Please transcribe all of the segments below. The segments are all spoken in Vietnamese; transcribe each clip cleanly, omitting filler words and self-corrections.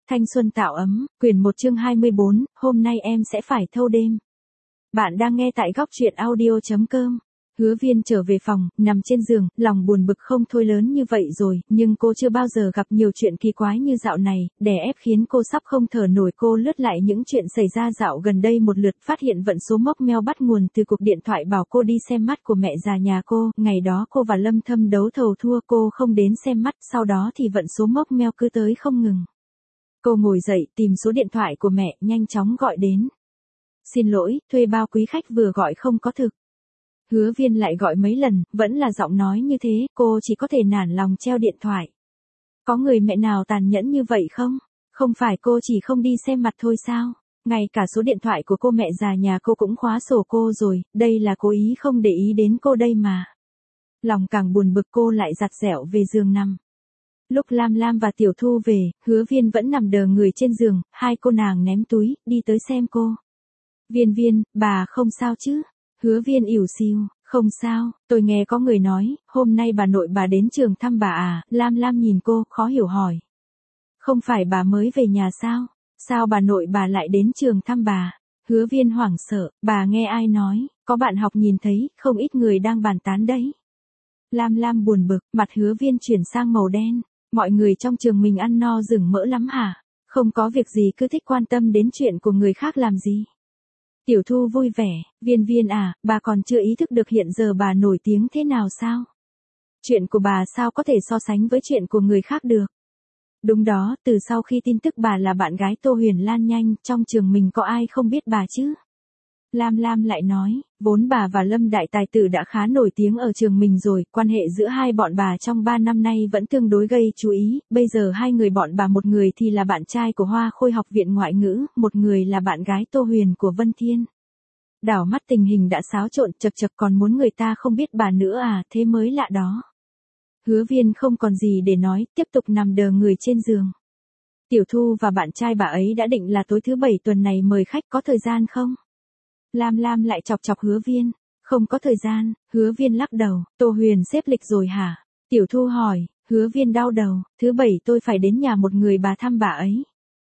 Thanh xuân tạo ấm, quyển 1 chương 24, hôm nay em sẽ phải thâu đêm. Bạn đang nghe tại góc truyện audio.com. Hứa Viên trở về phòng, nằm trên giường, lòng buồn bực không thôi, lớn như vậy rồi, nhưng cô chưa bao giờ gặp nhiều chuyện kỳ quái như dạo này, đè ép khiến cô sắp không thở nổi. Cô lướt lại những chuyện xảy ra dạo gần đây một lượt, phát hiện vận số móc meo bắt nguồn từ cuộc điện thoại bảo cô đi xem mắt của mẹ già nhà cô. Ngày đó cô và Lâm Thâm đấu thầu thua, cô không đến xem mắt, sau đó thì vận số móc meo cứ tới không ngừng. Cô ngồi dậy, tìm số điện thoại của mẹ, nhanh chóng gọi đến. Xin lỗi, thuê bao quý khách vừa gọi không có thực. Hứa Viên lại gọi mấy lần, vẫn là giọng nói như thế, cô chỉ có thể nản lòng treo điện thoại. Có người mẹ nào tàn nhẫn như vậy không? Không phải cô chỉ không đi xem mặt thôi sao? Ngay cả số điện thoại của cô mẹ già nhà cô cũng khóa sổ cô rồi, đây là cố ý không để ý đến cô đây mà. Lòng càng buồn bực, cô lại giặt dẻo về giường nằm. Lúc Lam Lam và Tiểu Thu về, Hứa Viên vẫn nằm đờ người trên giường, hai cô nàng ném túi, đi tới xem cô. Viên Viên, bà không sao chứ? Hứa Viên ỉu xìu, không sao, tôi nghe có người nói, hôm nay bà nội bà đến trường thăm bà à? Lam Lam nhìn cô, khó hiểu hỏi. Không phải bà mới về nhà sao? Sao bà nội bà lại đến trường thăm bà? Hứa Viên hoảng sợ, bà nghe ai nói, có bạn học nhìn thấy, không ít người đang bàn tán đấy. Lam Lam buồn bực, mặt Hứa Viên chuyển sang màu đen. Mọi người trong trường mình ăn no rừng mỡ lắm hả? Không có việc gì cứ thích quan tâm đến chuyện của người khác làm gì? Tiểu Thu vui vẻ, Viên Viên à, bà còn chưa ý thức được hiện giờ bà nổi tiếng thế nào sao? Chuyện của bà sao có thể so sánh với chuyện của người khác được? Đúng đó, từ sau khi tin tức bà là bạn gái Tô Huyền lan nhanh, trong trường mình có ai không biết bà chứ? Lam Lam lại nói, vốn bà và Lâm Đại Tài Tử đã khá nổi tiếng ở trường mình rồi, quan hệ giữa hai bọn bà trong 3 năm nay vẫn tương đối gây chú ý, bây giờ hai người bọn bà, một người thì là bạn trai của Hoa Khôi học viện ngoại ngữ, một người là bạn gái Tô Huyền của Vân Thiên. Đảo mắt tình hình đã xáo trộn, chật chật, còn muốn người ta không biết bà nữa à, thế mới lạ đó. Hứa Viên không còn gì để nói, tiếp tục nằm đờ người trên giường. Tiểu Thu và bạn trai bà ấy đã định là tối thứ 7 tuần này mời khách, có thời gian không? Lam Lam lại chọc chọc Hứa Viên, không có thời gian. Hứa Viên lắc đầu, Tô Huyền xếp lịch rồi hả? Tiểu Thu hỏi. Hứa Viên đau đầu, thứ 7 tôi phải đến nhà một người bà thăm bà ấy.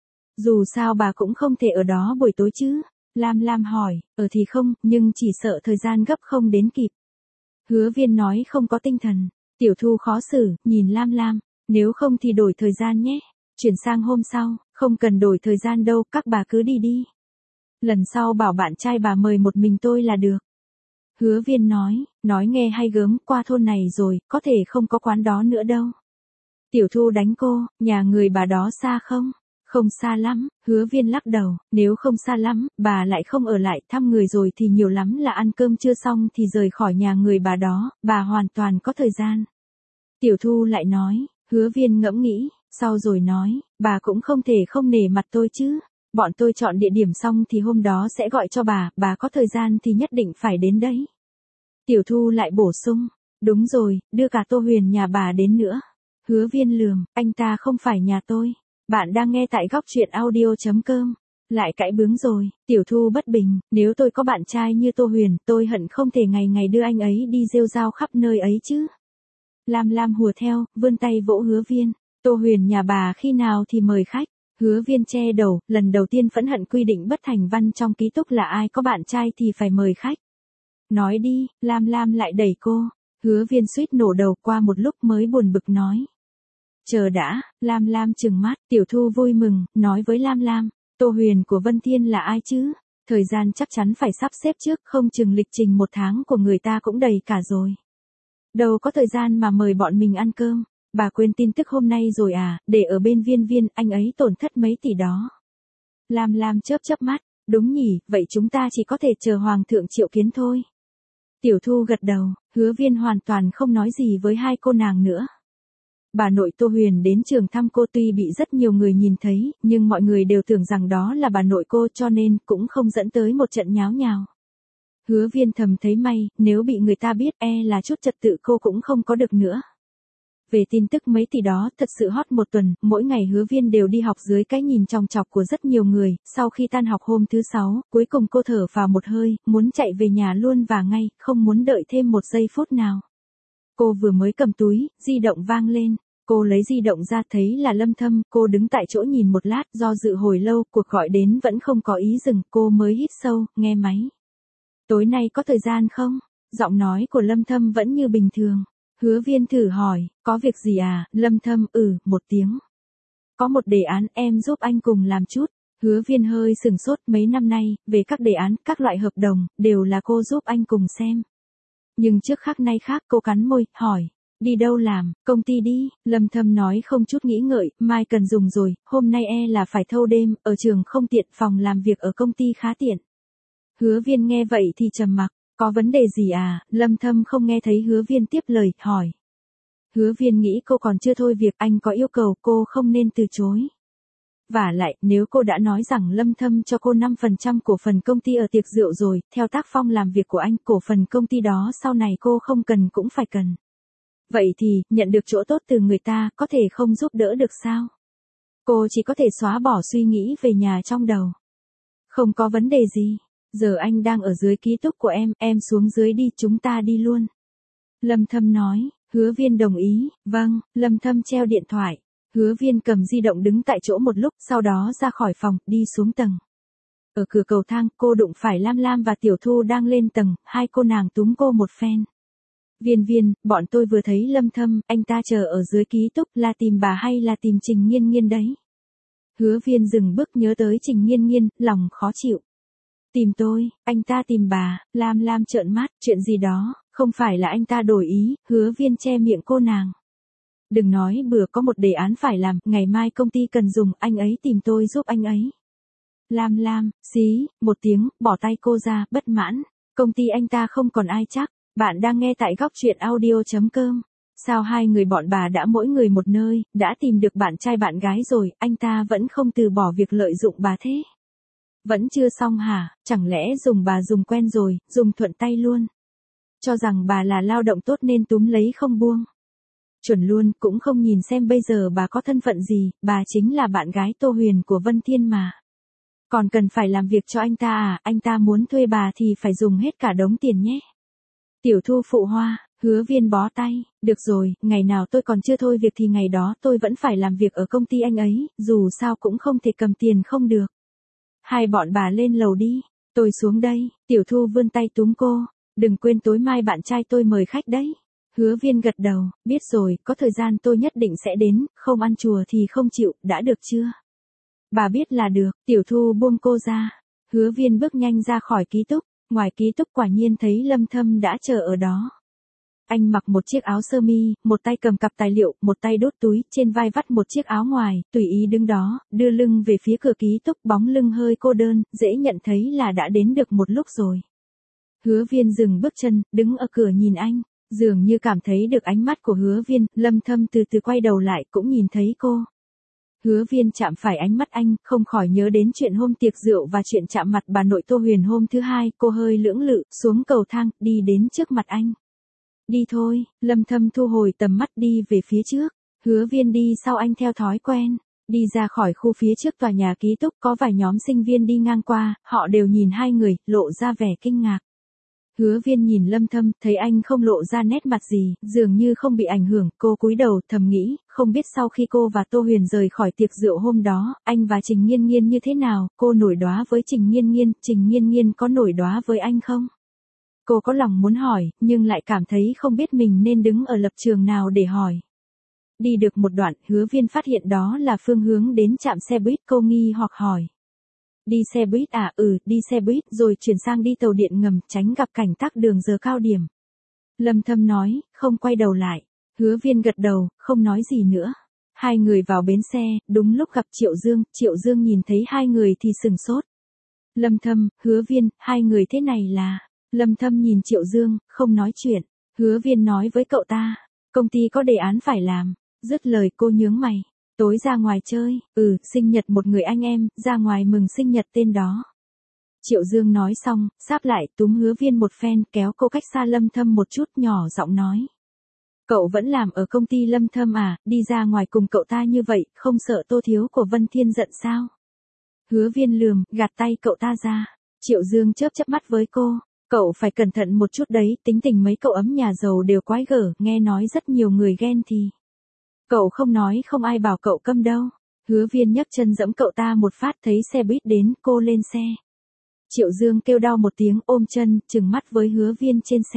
Dù sao bà cũng không thể ở đó buổi tối chứ? Lam Lam hỏi, thì không, nhưng chỉ sợ thời gian gấp không đến kịp. Hứa Viên nói không có tinh thần. Tiểu Thu khó xử, nhìn Lam Lam, nếu không thì đổi thời gian nhé. Chuyển sang hôm sau, không cần đổi thời gian đâu, các bà cứ đi đi. Lần sau bảo bạn trai bà mời một mình tôi là được. Hứa Viên nói nghe hay gớm, qua thôn này rồi, có thể không có quán đó nữa đâu. Tiểu Thu đánh cô, nhà người bà đó xa không? Không xa lắm. Hứa Viên lắc đầu, nếu không xa lắm, bà lại không ở lại thăm người rồi thì nhiều lắm là ăn cơm chưa xong thì rời khỏi nhà người bà đó, bà hoàn toàn có thời gian. Tiểu Thu lại nói, Hứa Viên ngẫm nghĩ, sau rồi nói, bà cũng không thể không nể mặt tôi chứ. Bọn tôi chọn địa điểm xong thì hôm đó sẽ gọi cho bà có thời gian thì nhất định phải đến đấy. Tiểu Thu lại bổ sung, đúng rồi, đưa cả Tô Huyền nhà bà đến nữa. Hứa Viên lườm, anh ta không phải nhà tôi. Bạn đang nghe tại góc truyện audio.com. Lại cãi bướng rồi. Tiểu Thu bất bình, nếu tôi có bạn trai như Tô Huyền, tôi hận không thể ngày ngày đưa anh ấy đi rêu rao khắp nơi ấy chứ. Lam Lam hùa theo, vươn tay vỗ Hứa Viên, Tô Huyền nhà bà khi nào thì mời khách. Hứa Viên che đầu, lần đầu tiên phẫn hận quy định bất thành văn trong ký túc là ai có bạn trai thì phải mời khách. Nói đi. Lam Lam lại đẩy cô. Hứa Viên suýt nổ đầu, qua một lúc mới buồn bực nói. Chờ đã. Lam Lam trừng mắt. Tiểu Thu vui mừng, nói với Lam Lam, Tô Huyền của Vân Thiên là ai chứ? Thời gian chắc chắn phải sắp xếp trước, không chừng lịch trình 1 tháng của người ta cũng đầy cả rồi. Đâu có thời gian mà mời bọn mình ăn cơm. Bà quên tin tức hôm nay rồi à, để ở bên Viên Viên, anh ấy tổn thất mấy tỷ đó. Lam Lam chớp chớp mắt, đúng nhỉ, vậy chúng ta chỉ có thể chờ Hoàng thượng triệu kiến thôi. Tiểu Thu gật đầu, Hứa Viên hoàn toàn không nói gì với hai cô nàng nữa. Bà nội Tô Huyền đến trường thăm cô, tuy bị rất nhiều người nhìn thấy, nhưng mọi người đều tưởng rằng đó là bà nội cô, cho nên cũng không dẫn tới một trận nháo nhào. Hứa Viên thầm thấy may, nếu bị người ta biết là chút trật tự cô cũng không có được nữa. Về tin tức mấy tỷ đó thật sự hot một tuần, mỗi ngày Hứa Viên đều đi học dưới cái nhìn chòng chọc của rất nhiều người. Sau khi tan học hôm thứ 6, cuối cùng cô thở vào một hơi, muốn chạy về nhà luôn và ngay, không muốn đợi thêm một giây phút nào. Cô vừa mới cầm túi, di động vang lên. Cô lấy di động ra thấy là Lâm Thâm, cô đứng tại chỗ nhìn một lát, do dự hồi lâu, cuộc gọi đến vẫn không có ý dừng, cô mới hít sâu, nghe máy. Tối nay có thời gian không? Giọng nói của Lâm Thâm vẫn như bình thường. Hứa Viên thử hỏi, có việc gì à? Lâm Thâm, một tiếng. Có một đề án em giúp anh cùng làm chút. Hứa Viên hơi sừng sốt, mấy năm nay, về các đề án, các loại hợp đồng, đều là cô giúp anh cùng xem. Nhưng trước khác nay khác, cô cắn môi, hỏi. Đi đâu làm, công ty đi, Lâm Thâm nói không chút nghĩ ngợi, mai cần dùng rồi, hôm nay là phải thâu đêm, ở trường không tiện, phòng làm việc ở công ty khá tiện. Hứa Viên nghe vậy thì trầm mặc, có vấn đề gì à? Lâm Thâm không nghe thấy Hứa Viên tiếp lời, hỏi. Hứa Viên nghĩ cô còn chưa thôi việc, anh có yêu cầu cô không nên từ chối. Vả lại, nếu cô đã nói rằng Lâm Thâm cho cô 5% cổ phần công ty ở tiệc rượu rồi, theo tác phong làm việc của anh, cổ phần công ty đó sau này cô không cần cũng phải cần. Vậy thì, nhận được chỗ tốt từ người ta, có thể không giúp đỡ được sao? Cô chỉ có thể xóa bỏ suy nghĩ về nhà trong đầu. Không có vấn đề gì. Giờ anh đang ở dưới ký túc của em xuống dưới đi, chúng ta đi luôn. Lâm Thâm nói, Hứa Viên đồng ý, vâng, Lâm Thâm treo điện thoại. Hứa Viên cầm di động đứng tại chỗ một lúc, sau đó ra khỏi phòng, đi xuống tầng. Ở cửa cầu thang, cô đụng phải Lam Lam và Tiểu Thu đang lên tầng, hai cô nàng túm cô một phen. Viên, bọn tôi vừa thấy Lâm Thâm, anh ta chờ ở dưới ký túc, là tìm bà hay là tìm Trình Nghiên Nghiên đấy? Hứa Viên dừng bước nhớ tới Trình Nghiên Nghiên, lòng khó chịu. Tìm tôi, anh ta tìm bà, Lam trợn mắt, chuyện gì đó, không phải là anh ta đổi ý, Hứa Viên che miệng cô nàng. Đừng nói bừa, có một đề án phải làm, ngày mai công ty cần dùng, anh ấy tìm tôi giúp anh ấy. Lam, xí, một tiếng, bỏ tay cô ra, bất mãn, công ty anh ta không còn ai chắc. Bạn đang nghe tại góc truyện audio.com. Sao hai người bọn bà đã mỗi người một nơi, đã tìm được bạn trai bạn gái rồi, anh ta vẫn không từ bỏ việc lợi dụng bà thế? Vẫn chưa xong hả, chẳng lẽ dùng bà dùng quen rồi, dùng thuận tay luôn? Cho rằng bà là lao động tốt nên túm lấy không buông. Chuẩn luôn, cũng không nhìn xem bây giờ bà có thân phận gì, bà chính là bạn gái Tô Huyền của Vân Thiên mà. Còn cần phải làm việc cho anh ta à, anh ta muốn thuê bà thì phải dùng hết cả đống tiền nhé. Tiểu Thu phụ hoa, Hứa Viên bó tay, được rồi, ngày nào tôi còn chưa thôi việc thì ngày đó tôi vẫn phải làm việc ở công ty anh ấy, dù sao cũng không thể cầm tiền không được. Hai bọn bà lên lầu đi, tôi xuống đây, Tiểu Thu vươn tay túm cô, đừng quên tối mai bạn trai tôi mời khách đấy. Hứa Viên gật đầu, biết rồi, có thời gian tôi nhất định sẽ đến, không ăn chùa thì không chịu, đã được chưa? Bà biết là được, Tiểu Thu buông cô ra. Hứa Viên bước nhanh ra khỏi ký túc, ngoài ký túc quả nhiên thấy Lâm Thâm đã chờ ở đó. Anh mặc một chiếc áo sơ mi, một tay cầm cặp tài liệu, một tay đút túi, trên vai vắt một chiếc áo ngoài, tùy ý đứng đó, đưa lưng về phía cửa ký túc, bóng lưng hơi cô đơn, dễ nhận thấy là đã đến được một lúc rồi. Hứa Viên dừng bước chân, đứng ở cửa nhìn anh, dường như cảm thấy được ánh mắt của Hứa Viên, Lâm Thâm từ từ quay đầu lại cũng nhìn thấy cô. Hứa Viên chạm phải ánh mắt anh, không khỏi nhớ đến chuyện hôm tiệc rượu và chuyện chạm mặt bà nội Tô Huyền hôm thứ hai, cô hơi lưỡng lự, xuống cầu thang, đi đến trước mặt anh. Đi thôi, Lâm Thâm thu hồi tầm mắt đi về phía trước, Hứa Viên đi sau anh theo thói quen, đi ra khỏi khu phía trước tòa nhà ký túc có vài nhóm sinh viên đi ngang qua, họ đều nhìn hai người, lộ ra vẻ kinh ngạc. Hứa Viên nhìn Lâm Thâm, thấy anh không lộ ra nét mặt gì, dường như không bị ảnh hưởng, cô cúi đầu, thầm nghĩ, không biết sau khi cô và Tô Huyền rời khỏi tiệc rượu hôm đó, anh và Trình Nghiên Nghiên như thế nào, cô nổi đóa với Trình Nghiên Nghiên có nổi đóa với anh không? Cô có lòng muốn hỏi, nhưng lại cảm thấy không biết mình nên đứng ở lập trường nào để hỏi. Đi được một đoạn, Hứa Viên phát hiện đó là phương hướng đến trạm xe buýt, cô nghi hoặc hỏi. Đi xe buýt à? Đi xe buýt, rồi chuyển sang đi tàu điện ngầm, tránh gặp cảnh tắc đường giờ cao điểm. Lâm Thâm nói, không quay đầu lại. Hứa Viên gật đầu, không nói gì nữa. Hai người vào bến xe, đúng lúc gặp Triệu Dương nhìn thấy hai người thì sừng sốt. Lâm Thâm, Hứa Viên, hai người thế này là... Lâm Thâm nhìn Triệu Dương, không nói chuyện. Hứa Viên nói với cậu ta, công ty có đề án phải làm. Dứt lời cô nhướng mày. Tối ra ngoài chơi, sinh nhật một người anh em, ra ngoài mừng sinh nhật tên đó. Triệu Dương nói xong, sáp lại túm Hứa Viên một phen, kéo cô cách xa Lâm Thâm một chút, nhỏ giọng nói. Cậu vẫn làm ở công ty Lâm Thâm à, đi ra ngoài cùng cậu ta như vậy, không sợ Tô Thiếu của Vân Thiên giận sao? Hứa Viên lườm, gạt tay cậu ta ra. Triệu Dương chớp mắt với cô. Cậu phải cẩn thận một chút đấy, tính tình mấy cậu ấm nhà giàu đều quái gở, nghe nói rất nhiều người ghen thì. Cậu không nói không ai bảo cậu câm đâu. Hứa Viên nhấc chân giẫm cậu ta một phát, thấy xe buýt đến, cô lên xe. Triệu Dương kêu đau một tiếng, ôm chân, trừng mắt với Hứa Viên trên xe.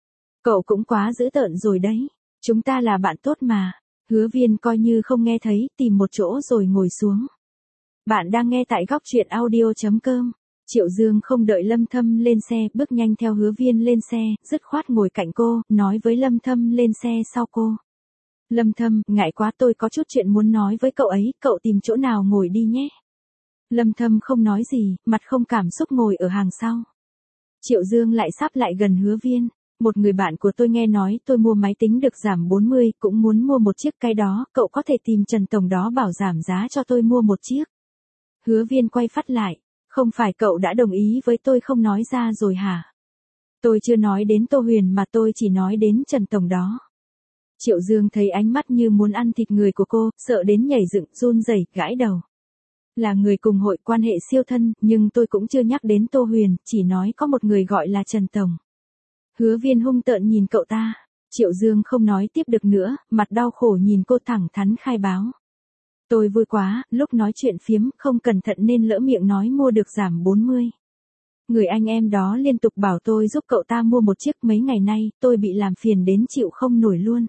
Cậu cũng quá dữ tợn rồi đấy. Chúng ta là bạn tốt mà. Hứa Viên coi như không nghe thấy, tìm một chỗ rồi ngồi xuống. Bạn đang nghe tại góc truyện audio.com. Triệu Dương không đợi Lâm Thâm lên xe, bước nhanh theo Hứa Viên lên xe, dứt khoát ngồi cạnh cô, nói với Lâm Thâm lên xe sau cô. Lâm Thâm, ngại quá, tôi có chút chuyện muốn nói với cậu ấy, cậu tìm chỗ nào ngồi đi nhé. Lâm Thâm không nói gì, mặt không cảm xúc ngồi ở hàng sau. Triệu Dương lại sắp lại gần Hứa Viên. Một người bạn của tôi nghe nói tôi mua máy tính được giảm 40, cũng muốn mua một chiếc cái đó, cậu có thể tìm Trần Tổng đó bảo giảm giá cho tôi mua một chiếc. Hứa Viên quay phát lại, không phải cậu đã đồng ý với tôi không nói ra rồi hả? Tôi chưa nói đến Tô Huyền mà tôi chỉ nói đến Trần Tổng đó. Triệu Dương thấy ánh mắt như muốn ăn thịt người của cô, sợ đến nhảy dựng, run rẩy, gãi đầu. Là người cùng hội quan hệ siêu thân, nhưng tôi cũng chưa nhắc đến Tô Huyền, chỉ nói có một người gọi là Trần Tổng. Hứa Viên hung tợn nhìn cậu ta. Triệu Dương không nói tiếp được nữa, mặt đau khổ nhìn cô thẳng thắn khai báo. Tôi vui quá, lúc nói chuyện phiếm, không cẩn thận nên lỡ miệng nói mua được giảm 40. Người anh em đó liên tục bảo tôi giúp cậu ta mua một chiếc, mấy ngày nay, tôi bị làm phiền đến chịu không nổi luôn.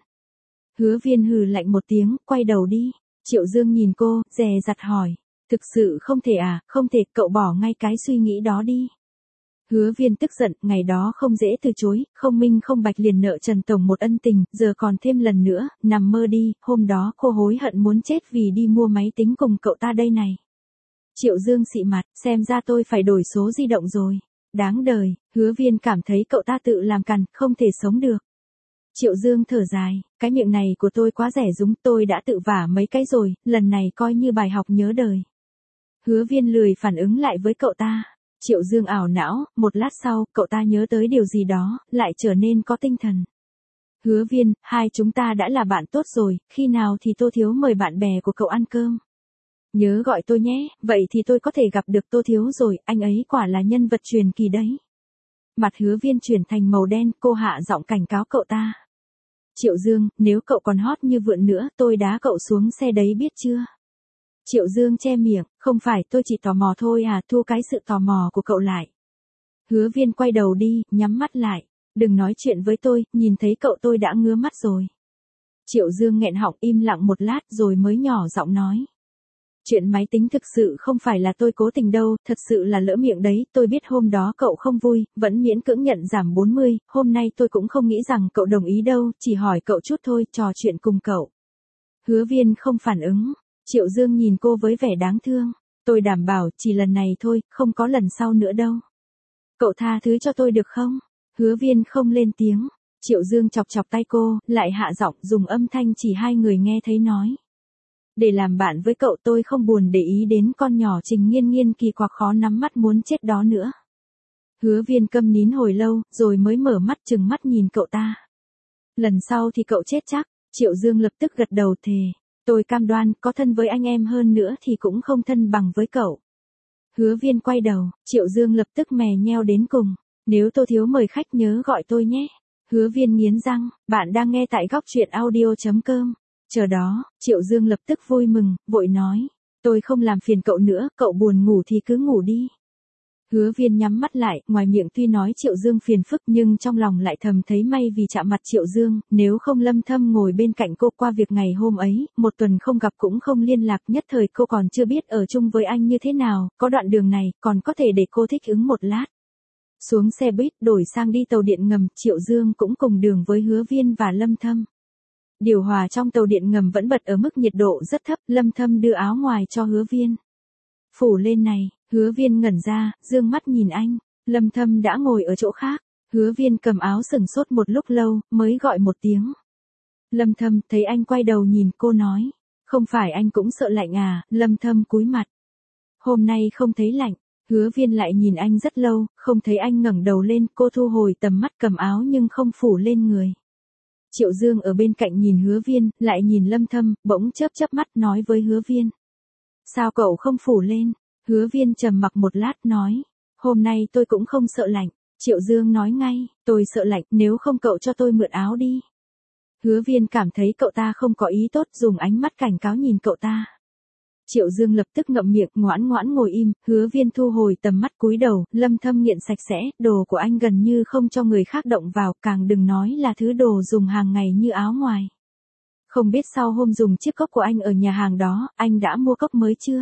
Hứa Viên hừ lạnh một tiếng, quay đầu đi. Triệu Dương nhìn cô, dè dặt hỏi. Thực sự không thể à, không thể, cậu bỏ ngay cái suy nghĩ đó đi. Hứa Viên tức giận, ngày đó không dễ từ chối, không minh không bạch liền nợ Trần Tổng một ân tình, giờ còn thêm lần nữa, nằm mơ đi, hôm đó cô hối hận muốn chết vì đi mua máy tính cùng cậu ta đây này. Triệu Dương xị mặt, xem ra tôi phải đổi số di động rồi. Đáng đời, Hứa Viên cảm thấy cậu ta tự làm cằn, không thể sống được. Triệu Dương thở dài, cái miệng này của tôi quá rẻ rúng, tôi đã tự vả mấy cái rồi, lần này coi như bài học nhớ đời. Hứa Viên lười phản ứng lại với cậu ta. Triệu Dương ảo não, một lát sau, cậu ta nhớ tới điều gì đó, lại trở nên có tinh thần. Hứa Viên, hai chúng ta đã là bạn tốt rồi, khi nào thì Tô Thiếu mời bạn bè của cậu ăn cơm. Nhớ gọi tôi nhé, vậy thì tôi có thể gặp được Tô Thiếu rồi, anh ấy quả là nhân vật truyền kỳ đấy. Mặt Hứa Viên chuyển thành màu đen, cô hạ giọng cảnh cáo cậu ta. Triệu Dương, nếu cậu còn hót như vượn nữa, tôi đá cậu xuống xe đấy biết chưa? Triệu Dương che miệng, không phải, tôi chỉ tò mò thôi à, thu cái sự tò mò của cậu lại. Hứa Viên quay đầu đi, nhắm mắt lại. Đừng nói chuyện với tôi, nhìn thấy cậu tôi đã ngứa mắt rồi. Triệu Dương nghẹn họng im lặng một lát rồi mới nhỏ giọng nói. Chuyện máy tính thực sự không phải là tôi cố tình đâu, thật sự là lỡ miệng đấy, tôi biết hôm đó cậu không vui, vẫn miễn cưỡng nhận giảm 40, hôm nay tôi cũng không nghĩ rằng cậu đồng ý đâu, chỉ hỏi cậu chút thôi, trò chuyện cùng cậu. Hứa Viên không phản ứng. Triệu Dương nhìn cô với vẻ đáng thương. Tôi đảm bảo chỉ lần này thôi, không có lần sau nữa đâu. Cậu tha thứ cho tôi được không? Hứa Viên không lên tiếng. Triệu Dương chọc chọc tay cô, lại hạ giọng dùng âm thanh chỉ hai người nghe thấy nói. Để làm bạn với cậu tôi không buồn để ý đến con nhỏ Trình Nghiên Nghiên kỳ quặc khó nắm mắt muốn chết đó nữa. Hứa Viên câm nín hồi lâu, rồi mới mở mắt trừng mắt nhìn cậu ta. Lần sau thì cậu chết chắc. Triệu Dương lập tức gật đầu thề. Tôi cam đoan, có thân với anh em hơn nữa thì cũng không thân bằng với cậu. Hứa Viên quay đầu, Triệu Dương lập tức mè nheo đến cùng. Nếu Tô Thiếu mời khách nhớ gọi tôi nhé. Hứa Viên nghiến răng, bạn đang nghe tại góc truyện audio.com. Chờ đó, Triệu Dương lập tức vui mừng, vội nói. Tôi không làm phiền cậu nữa, cậu buồn ngủ thì cứ ngủ đi. Hứa Viên nhắm mắt lại, ngoài miệng tuy nói Triệu Dương phiền phức nhưng trong lòng lại thầm thấy may vì chạm mặt Triệu Dương, nếu không Lâm Thâm ngồi bên cạnh cô qua việc ngày hôm ấy, một tuần không gặp cũng không liên lạc, nhất thời cô còn chưa biết ở chung với anh như thế nào, có đoạn đường này, còn có thể để cô thích ứng một lát. Xuống xe buýt, đổi sang đi tàu điện ngầm, Triệu Dương cũng cùng đường với Hứa Viên và Lâm Thâm. Điều hòa trong tàu điện ngầm vẫn bật ở mức nhiệt độ rất thấp, Lâm Thâm đưa áo ngoài cho Hứa Viên. Phủ lên này. Hứa Viên ngẩn ra, dương mắt nhìn anh. Lâm Thâm đã ngồi ở chỗ khác. Hứa Viên cầm áo sừng sốt một lúc lâu, mới gọi một tiếng. Lâm Thâm, thấy anh quay đầu nhìn cô nói. Không phải anh cũng sợ lạnh à? Lâm Thâm cúi mặt. Hôm nay không thấy lạnh. Hứa Viên lại nhìn anh rất lâu, không thấy anh ngẩng đầu lên, cô thu hồi tầm mắt cầm áo nhưng không phủ lên người. Triệu Dương ở bên cạnh nhìn Hứa Viên, lại nhìn Lâm Thâm, bỗng chớp chớp mắt nói với Hứa Viên. Sao cậu không phủ lên? Hứa Viên trầm mặc một lát nói. Hôm nay tôi cũng không sợ lạnh. Triệu Dương nói ngay, tôi sợ lạnh, nếu không cậu cho tôi mượn áo đi. Hứa Viên cảm thấy cậu ta không có ý tốt, dùng ánh mắt cảnh cáo nhìn cậu ta. Triệu Dương lập tức ngậm miệng, ngoãn ngoãn ngồi im. Hứa Viên thu hồi tầm mắt, cúi đầu. Lâm Thâm nghiện sạch sẽ, đồ của anh gần như không cho người khác động vào, càng đừng nói là thứ đồ dùng hàng ngày như áo ngoài. Không biết sau hôm dùng chiếc cốc của anh ở nhà hàng đó, anh đã mua cốc mới chưa?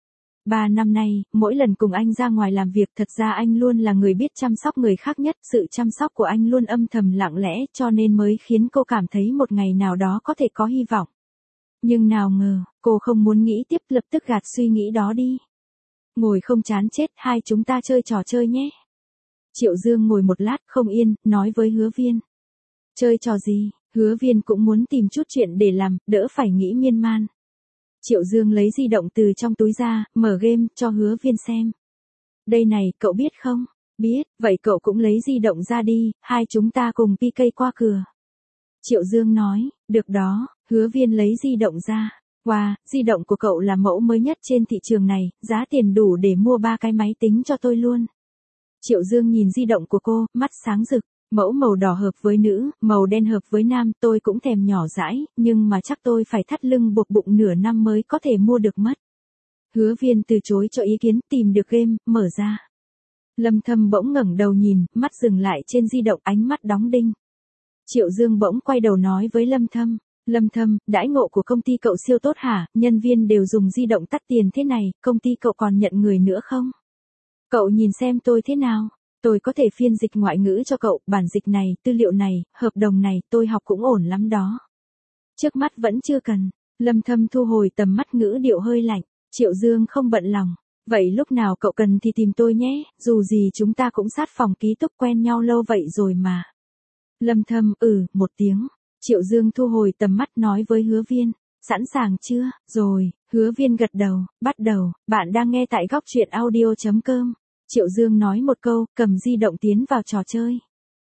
3 năm nay, mỗi lần cùng anh ra ngoài làm việc, thật ra anh luôn là người biết chăm sóc người khác nhất, sự chăm sóc của anh luôn âm thầm lặng lẽ, cho nên mới khiến cô cảm thấy một ngày nào đó có thể có hy vọng. Nhưng nào ngờ, cô không muốn nghĩ tiếp, lập tức gạt suy nghĩ đó đi. Ngồi không chán chết, hai chúng ta chơi trò chơi nhé. Triệu Dương ngồi một lát không yên, nói với Hứa Viên. Chơi trò gì? Hứa Viên cũng muốn tìm chút chuyện để làm, đỡ phải nghĩ miên man. Triệu Dương lấy di động từ trong túi ra, mở game, cho Hứa Viên xem. Đây này, cậu biết không? Biết, vậy cậu cũng lấy di động ra đi, hai chúng ta cùng PK qua cửa. Triệu Dương nói, được đó. Hứa Viên lấy di động ra. Wow, di động của cậu là mẫu mới nhất trên thị trường này, giá tiền đủ để mua 3 cái máy tính cho tôi luôn. Triệu Dương nhìn di động của cô, mắt sáng rực. Mẫu màu đỏ hợp với nữ, màu đen hợp với nam, tôi cũng thèm nhỏ dãi, nhưng mà chắc tôi phải thắt lưng buộc bụng nửa năm mới có thể mua được mất. Hứa Viên từ chối cho ý kiến, tìm được game, mở ra. Lâm Thâm bỗng ngẩng đầu nhìn, mắt dừng lại trên di động, ánh mắt đóng đinh. Triệu Dương bỗng quay đầu nói với Lâm Thâm. Lâm Thâm, đãi ngộ của công ty cậu siêu tốt hả, nhân viên đều dùng di động tắt tiền thế này, công ty cậu còn nhận người nữa không? Cậu nhìn xem tôi thế nào? Tôi có thể phiên dịch ngoại ngữ cho cậu, bản dịch này, tư liệu này, hợp đồng này, tôi học cũng ổn lắm đó. Trước mắt vẫn chưa cần. Lâm Thâm thu hồi tầm mắt, ngữ điệu hơi lạnh. Triệu Dương không bận lòng. Vậy lúc nào cậu cần thì tìm tôi nhé, dù gì chúng ta cũng sát phòng ký túc quen nhau lâu vậy rồi mà. Lâm Thâm, một tiếng. Triệu Dương thu hồi tầm mắt nói với Hứa Viên. Sẵn sàng chưa? Rồi, Hứa Viên gật đầu, bắt đầu, bạn đang nghe tại góc truyện audio.com. Triệu Dương nói một câu, cầm di động tiến vào trò chơi.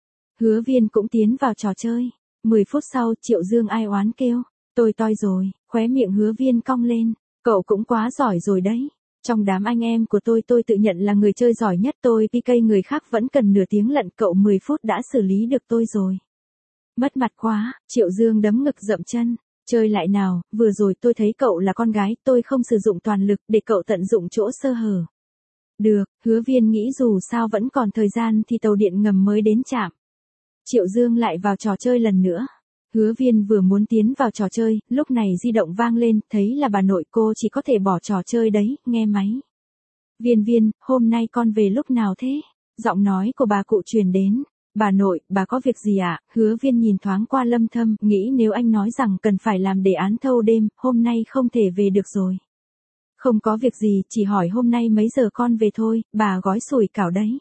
Hứa Viên cũng tiến vào trò chơi. 10 phút sau, Triệu Dương ai oán kêu. Tôi toi rồi, khóe miệng Hứa Viên cong lên. Cậu cũng quá giỏi rồi đấy. Trong đám anh em của tôi tự nhận là người chơi giỏi nhất, tôi PK người khác vẫn cần nửa tiếng lận, cậu 10 phút đã xử lý được tôi rồi. Mất mặt quá, Triệu Dương đấm ngực dậm chân. Chơi lại nào, vừa rồi tôi thấy cậu là con gái, tôi không sử dụng toàn lực để cậu tận dụng chỗ sơ hở. Được, Hứa Viên nghĩ dù sao vẫn còn thời gian thì tàu điện ngầm mới đến trạm. Triệu Dương lại vào trò chơi lần nữa. Hứa Viên vừa muốn tiến vào trò chơi, lúc này di động vang lên, thấy là bà nội, cô chỉ có thể bỏ trò chơi đấy, nghe máy. Viên, hôm nay con về lúc nào thế? Giọng nói của bà cụ truyền đến. Bà nội, bà có việc gì ạ? Hứa Viên nhìn thoáng qua Lâm Thâm, nghĩ nếu anh nói rằng cần phải làm đề án thâu đêm, hôm nay không thể về được rồi. Không có việc gì, chỉ hỏi hôm nay mấy giờ con về thôi, bà gói sủi cảo đấy.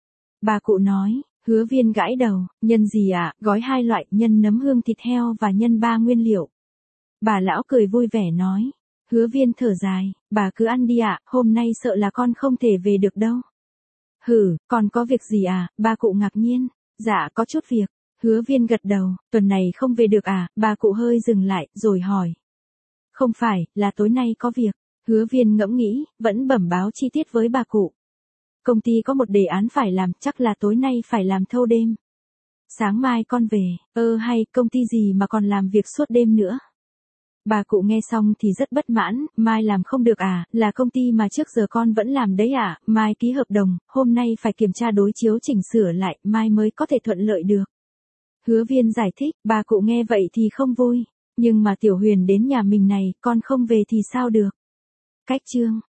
Bà cụ nói. Hứa Viên gãi đầu, nhân gì ạ? Gói 2 loại, nhân nấm hương thịt heo và nhân 3 nguyên liệu. Bà lão cười vui vẻ nói. Hứa Viên thở dài, bà cứ ăn đi ạ, hôm nay sợ là con không thể về được đâu. Hử, còn có việc gì à? Bà cụ ngạc nhiên. Dạ có chút việc. Hứa Viên gật đầu, tuần này không về được à? Bà cụ hơi dừng lại, rồi hỏi. Không phải, là tối nay có việc. Hứa Viên ngẫm nghĩ, vẫn bẩm báo chi tiết với bà cụ. Công ty có một đề án phải làm, chắc là tối nay phải làm thâu đêm. Sáng mai con về, hay, công ty gì mà còn làm việc suốt đêm nữa. Bà cụ nghe xong thì rất bất mãn, mai làm không được à, là công ty mà trước giờ con vẫn làm đấy à, mai ký hợp đồng, hôm nay phải kiểm tra đối chiếu chỉnh sửa lại, mai mới có thể thuận lợi được. Hứa Viên giải thích, bà cụ nghe vậy thì không vui, nhưng mà Tiểu Huyền đến nhà mình này, con không về thì sao được. Cách chương.